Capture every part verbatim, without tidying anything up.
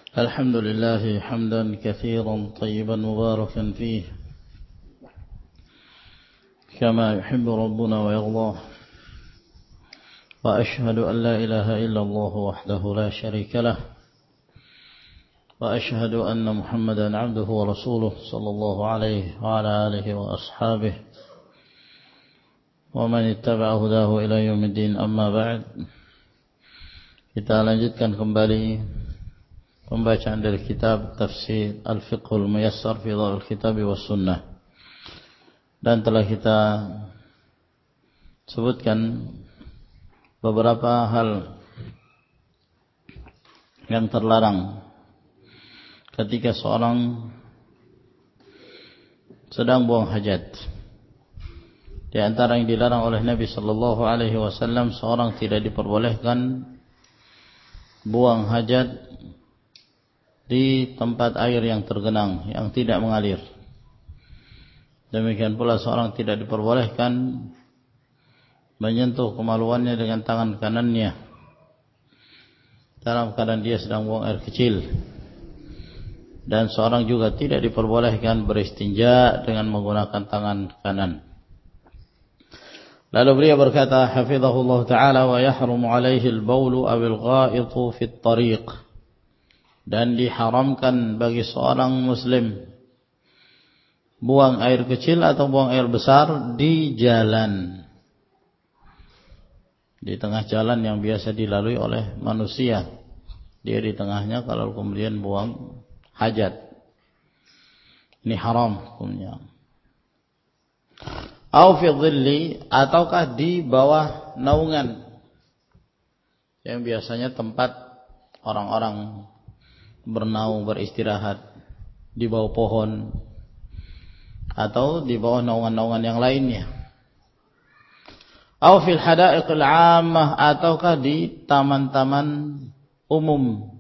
الحمد لله حمدا كثيرا طيبا مباركا فيه كما يحب ربنا ويرضاه وأشهد أن لا إله إلا الله وحده لا شريك له وأشهد أن محمدا عبده ورسوله صلى الله عليه وعلى آله وأصحابه ومن اتبع هداه إلى يوم الدين. أما بعد, kita lanjutkan kembali pembacaan dari kitab Tafsir Al-Fiqhul Muyassar fi Dhawil Kitab was Sunnah, dan telah kita sebutkan beberapa hal yang terlarang ketika seorang sedang buang hajat. Di antara yang dilarang oleh Nabi sallallahu alaihi wasallam, seorang tidak diperbolehkan buang hajat di tempat air yang tergenang, yang tidak mengalir. Demikian pula seorang tidak diperbolehkan menyentuh kemaluannya dengan tangan kanannya dalam keadaan dia sedang buang air kecil. Dan seorang juga tidak diperbolehkan beristinja dengan menggunakan tangan kanan. Lalu beliau berkata, hafizahullah ta'ala, wa yahrumu alaihi al-bawlu awil ghaitu fit tariq, dan diharamkan bagi seorang muslim buang air kecil atau buang air besar di jalan, di tengah jalan yang biasa dilalui oleh manusia. Dia di tengahnya kalau kemudian buang hajat, ini haram hukumnya. Au fi dhilli, ataukah di bawah naungan yang biasanya tempat orang-orang bernaung, beristirahat, di bawah pohon atau di bawah naungan-naungan yang lainnya. Au fil hadaiqil 'ammah, ataukah di taman-taman umum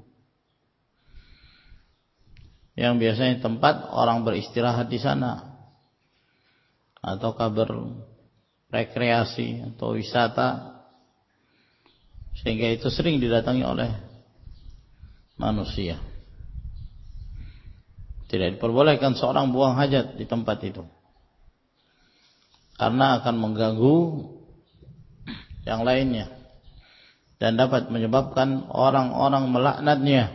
yang biasanya tempat orang beristirahat di sana, ataukah berrekreasi atau wisata, sehingga itu sering didatangi oleh manusia. Tidak diperbolehkan seorang buang hajat di tempat itu, karena akan mengganggu yang lainnya dan dapat menyebabkan orang-orang melaknatnya.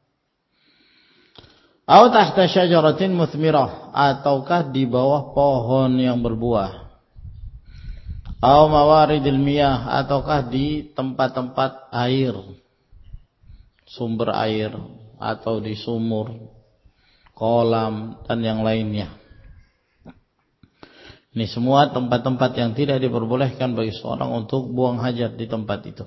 Au tahta syajaratin muthmirah, ataukah di bawah pohon yang berbuah. Au mawaridil miyah, ataukah di tempat-tempat air, sumber air, atau di sumur, kolam, dan yang lainnya. Ini semua tempat-tempat yang tidak diperbolehkan bagi seorang untuk buang hajat di tempat itu.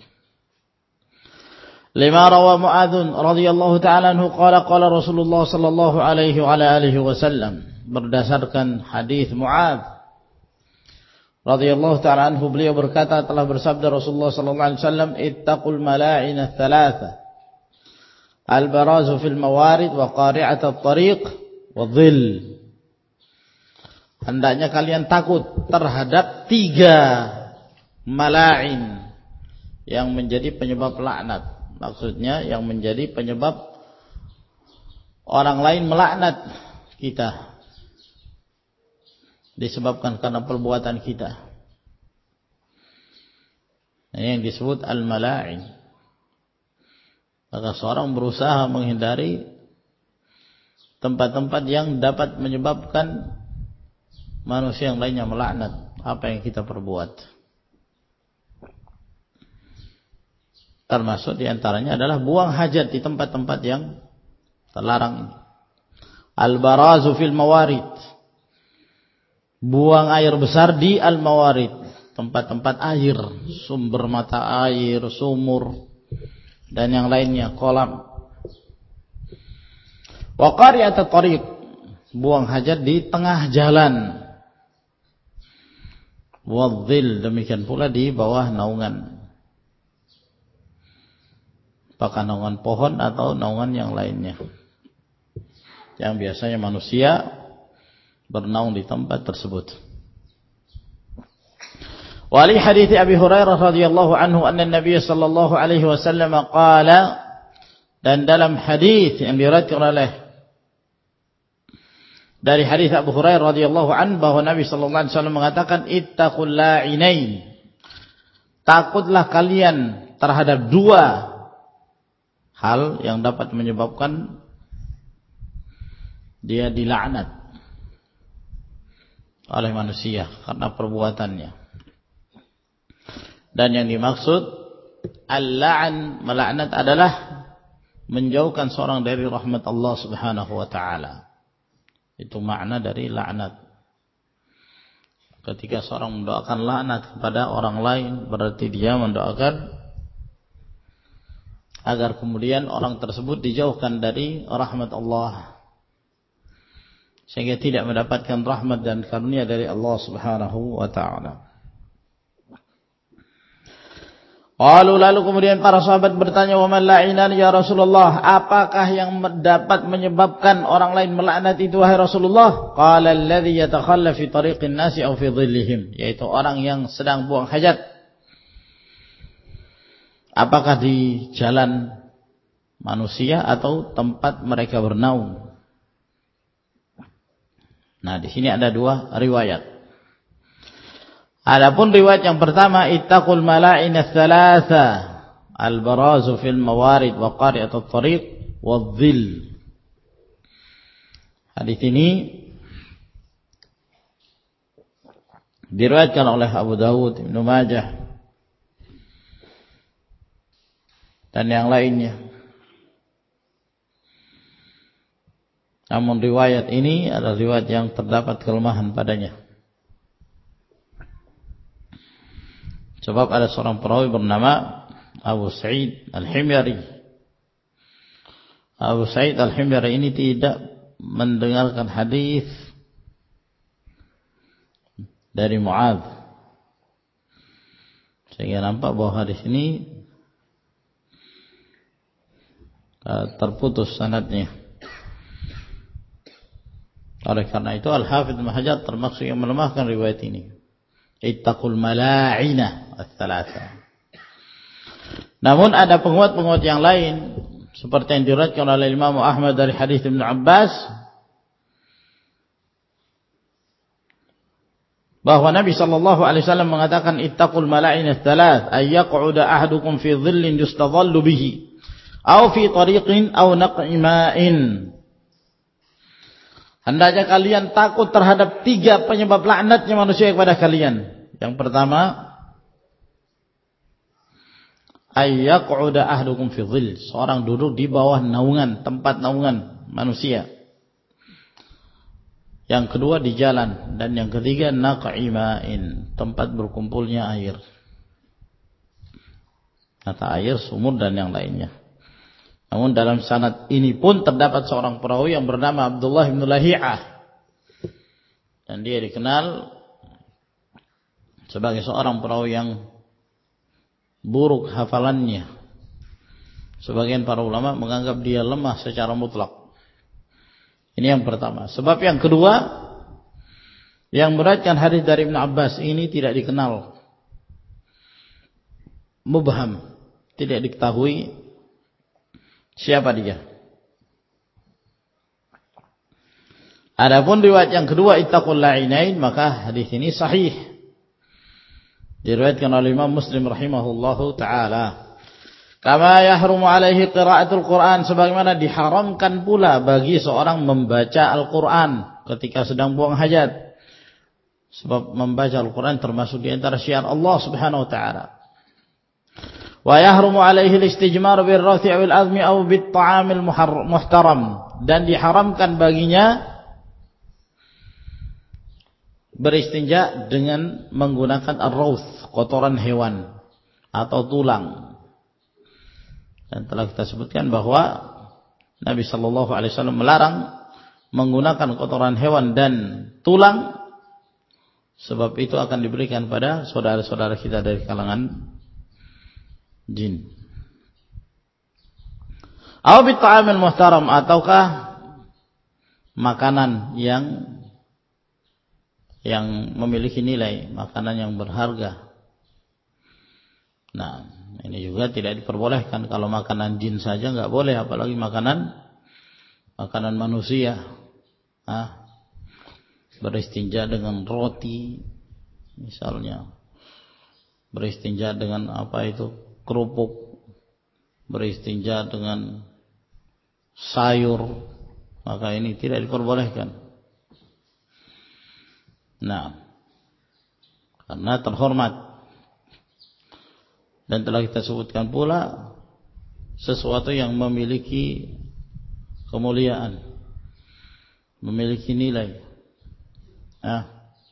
Lima rawa Mu'adzun radhiyallahu ta'ala anhu qala qala Rasulullah sallallahu alaihi wa ala alihi wasallam, berdasarkan hadis Mu'adz radhiyallahu ta'ala anhu, beliau berkata, telah bersabda Rasulullah sallallahu alaihi wasallam, ittaqul mala'in ats-tsalatsa, al-barazu fil mawarid wa qari'at at-tariq wa dhill. Hendaknya kalian takut terhadap tiga mala'in yang menjadi penyebab laknat. Maksudnya yang menjadi penyebab orang lain melaknat kita, disebabkan karena perbuatan kita. Ini yang disebut al-mala'in. Maka seorang berusaha menghindari tempat-tempat yang dapat menyebabkan manusia yang lainnya melaknat apa yang kita perbuat. Termasuk diantaranya adalah buang hajat di tempat-tempat yang terlarang ini. Al-barazu fil mawarid, buang air besar di al-mawarid, tempat-tempat air, sumber mata air, sumur, dan yang lainnya, kolam. Wa qari'at at-tariq, buang hajat di tengah jalan. Wa dhil, demikian pula di bawah naungan, apakah naungan pohon atau naungan yang lainnya, yang biasanya manusia bernaung di tempat tersebut. Wa li hadits Abi Hurairah radhiyallahu anhu anna an-nabiy sallallahu alaihi wasallam qala, Dan dalam hadis yang diriwayatkan oleh dari hadis Abu Hurairah radhiyallahu an bahwa Nabi sallallahu alaihi wasallam mengatakan ittaqul la'inain, takutlah kalian terhadap dua hal yang dapat menyebabkan dia dilaknat oleh manusia karena perbuatannya. Dan yang dimaksud al-la'an, melaknat adalah menjauhkan seorang dari rahmat Allah Subhanahu wa taala. Itu makna dari laknat. Ketika seorang mendoakan laknat kepada orang lain, berarti dia mendoakan agar kemudian orang tersebut dijauhkan dari rahmat Allah, sehingga tidak mendapatkan rahmat dan karunia dari Allah Subhanahu wa taala. Lalu lalu kemudian para sahabat bertanya, "Wa man la'inan ya Rasulullah?" Apakah yang dapat menyebabkan orang lain melaknat itu wahai Rasulullah? Qala alladhi yatakhalla fi tariqin nasi aw fi dhillihim, yaitu orang yang sedang buang hajat. Apakah di jalan manusia atau tempat mereka bernaung? Nah, di sini ada dua riwayat. Adapun riwayat yang pertama, ittaqul mala'in ats-tsalatsa al-barazu fil mawarid wa qari'atut tariq wadh-dhill. Hadis ini diriwayatkan oleh Abu Dawud, Ibnu Majah dan yang lainnya. Namun riwayat ini adalah riwayat yang terdapat kelemahan padanya. Sebab ada seorang perawi bernama Abu Sa'id Al-Himyari. Abu Sa'id Al-Himyari ini tidak mendengarkan hadis dari Mu'adz, sehingga nampak bahwa hadis ini terputus sanadnya. Oleh karena itu Al-Hafidz Ibnu Hajar termasuk yang melemahkan riwayat ini. Ittaqul mala'ina ats-tsalatsa. Namun ada penguat-penguat yang lain seperti yang diriwayatkan oleh Imam Ahmad dari hadis Ibnu Abbas bahwa Nabi sallallahu alaihi wasallam mengatakan ittaqul mala'ina ats-tsalaats ay yaq'uda ahadukum fi dhillin yustadhallu bihi aw fi tariqin aw naq'ima'in. Hendaknya kalian takut terhadap tiga penyebab laknatnya manusia kepada kalian. Yang pertama, ayyaq'uda ahdukum fi dhill, seorang duduk di bawah naungan, tempat naungan manusia. Yang kedua di jalan, dan yang ketiga naq'ima'in, tempat berkumpulnya air. Mata air, sumur dan yang lainnya. Namun dalam sanad ini pun terdapat seorang perawi yang bernama Abdullah bin Lahi'ah, dan dia dikenal sebagai seorang perawi yang buruk hafalannya. Sebagian para ulama menganggap dia lemah secara mutlak. Ini yang pertama. Sebab yang kedua, yang meriwayatkan hadis dari Ibnu Abbas ini tidak dikenal, mubham, tidak diketahui siapa dia. Adapun riwayat yang kedua ittaqul la'inain, maka hadis ini sahih, diriwayatkan oleh Imam Muslim rahimahullahu taala. Kama yahrumu alaihi qiraatul Quran, sebagaimana diharamkan pula bagi seorang membaca Al-Quran ketika sedang buang hajat. Sebab membaca Al-Quran termasuk di antara syiar Allah Subhanahu wa taala. Wa yahrumu alaihi al-istijmar bir-rathi' wal azmi aw bit-ta'amil muhtaram, dan diharamkan baginya beristinja dengan menggunakan ar-rawth, kotoran hewan atau tulang. Dan telah kita sebutkan bahwa Nabi sallallahu alaihi wasallam melarang menggunakan kotoran hewan dan tulang, sebab itu akan diberikan pada saudara-saudara kita dari kalangan jin. Aw bi ta'amil muhtaram, ataukah makanan yang yang memiliki nilai, makanan yang berharga. Nah, ini juga tidak diperbolehkan. Kalau makanan jin saja nggak boleh, apalagi makanan makanan manusia. Ah, beristinja dengan roti misalnya, beristinja dengan apa itu kerupuk, beristinja dengan sayur, maka ini tidak diperbolehkan. Nah, karena terhormat. Dan telah kita sebutkan pula sesuatu yang memiliki kemuliaan, memiliki nilai. Nah,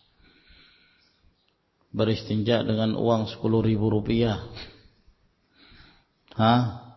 beristinja dengan uang sepuluh ribu rupiah. Hah?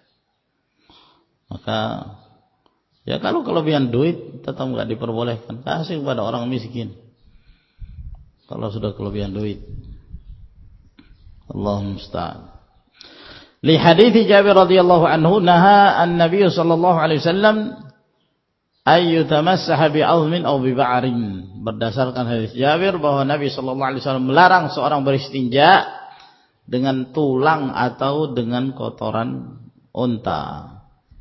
Maka ya kalau kelebihan duit tetap nggak diperbolehkan. Kasih kepada orang miskin. Kalau sudah kelebihan duit. Allahumma musta'an. Li hadits Jabir radhiyallahu anhu naha an-nabiy sallallahu alaihi wasallam ay yutamassaha bi'azmin aw bi ba'rin. Berdasarkan hadis Jabir bahwa Nabi sallallahu alaihi wasallam melarang seorang beristinja dengan tulang atau dengan kotoran unta.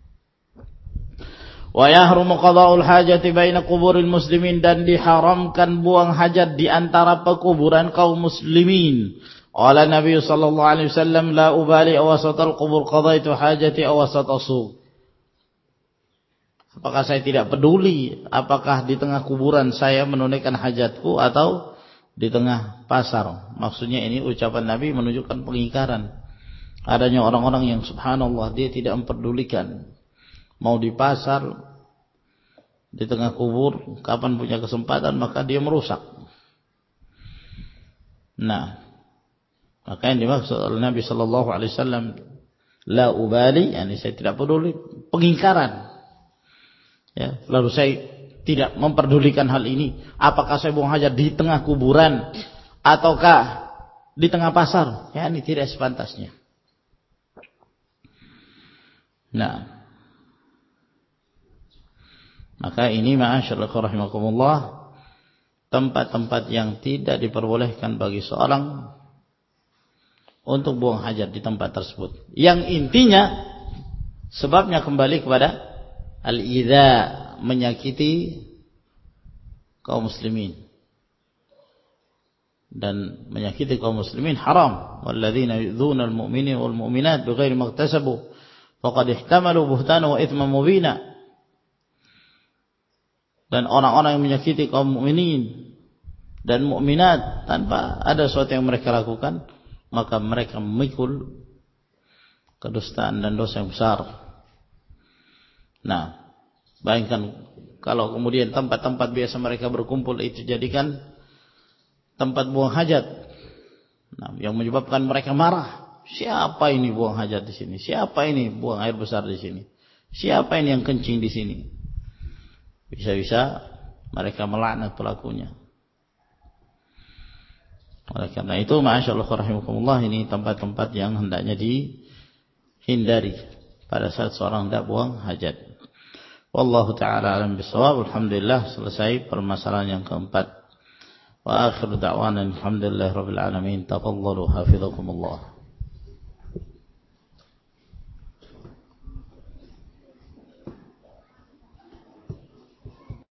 Wa yahrumu qada'ul hajati baina quburil muslimin, dan diharamkan buang hajat di antara pekuburan kaum muslimin. Qala Nabi sallallahu alaihi wasallam la ubali awasatal qubur qadaitu hajati awasata suq. Apakah saya tidak peduli apakah di tengah kuburan saya menunaikan hajatku atau di tengah pasar. Maksudnya ini ucapan Nabi menunjukkan pengingkaran adanya orang-orang yang subhanallah dia tidak memperdulikan mau di pasar, di tengah kubur, kapan punya kesempatan maka dia merusak. Nah, maka yang dimaksud oleh Nabi sallallahu alaihi wasallam la ubali, yani saya tidak peduli, pengingkaran. Ya, lalu saya tidak memperdulikan hal ini. Apakah saya buang hajat di tengah kuburan ataukah di tengah pasar? Ya, ini tidak sepantasnya. Nah, maka ini ma'asyarallah rahimakumullah, tempat-tempat yang tidak diperbolehkan bagi seorang untuk buang hajat di tempat tersebut. Yang intinya sebabnya kembali kepada al-idza, menyakiti kaum muslimin. Dan menyakiti kaum muslimin haram. Walladzina yu'dzuna al-mu'minina wal mu'minat bighairi maktasabu faqad ihtamalu buhtanan wa itsman mubina. Dan orang-orang yang menyakiti kaum mukminin dan mukminat tanpa ada sesuatu yang mereka lakukan, maka mereka memikul kedustaan dan dosa yang besar. Nah, bayangkan kalau kemudian tempat-tempat biasa mereka berkumpul itu jadikan tempat buang hajat. Nah, yang menyebabkan mereka marah. Siapa ini buang hajat di sini? Siapa ini buang air besar di sini? Siapa ini yang kencing di sini? Bisa-bisa mereka melaknat pelakunya. Oleh karena itu, ma'asyaallah rahimakumullah, ini tempat-tempat yang hendaknya dihindari pada saat seorang hendak buang hajat. Wallahu ta'ala alam bisawab. Alhamdulillah, selesai permasalahan yang keempat. Wa akhiru da'wana alhamdulillah rabbil alamin. Tafadhalu hafizakumullah.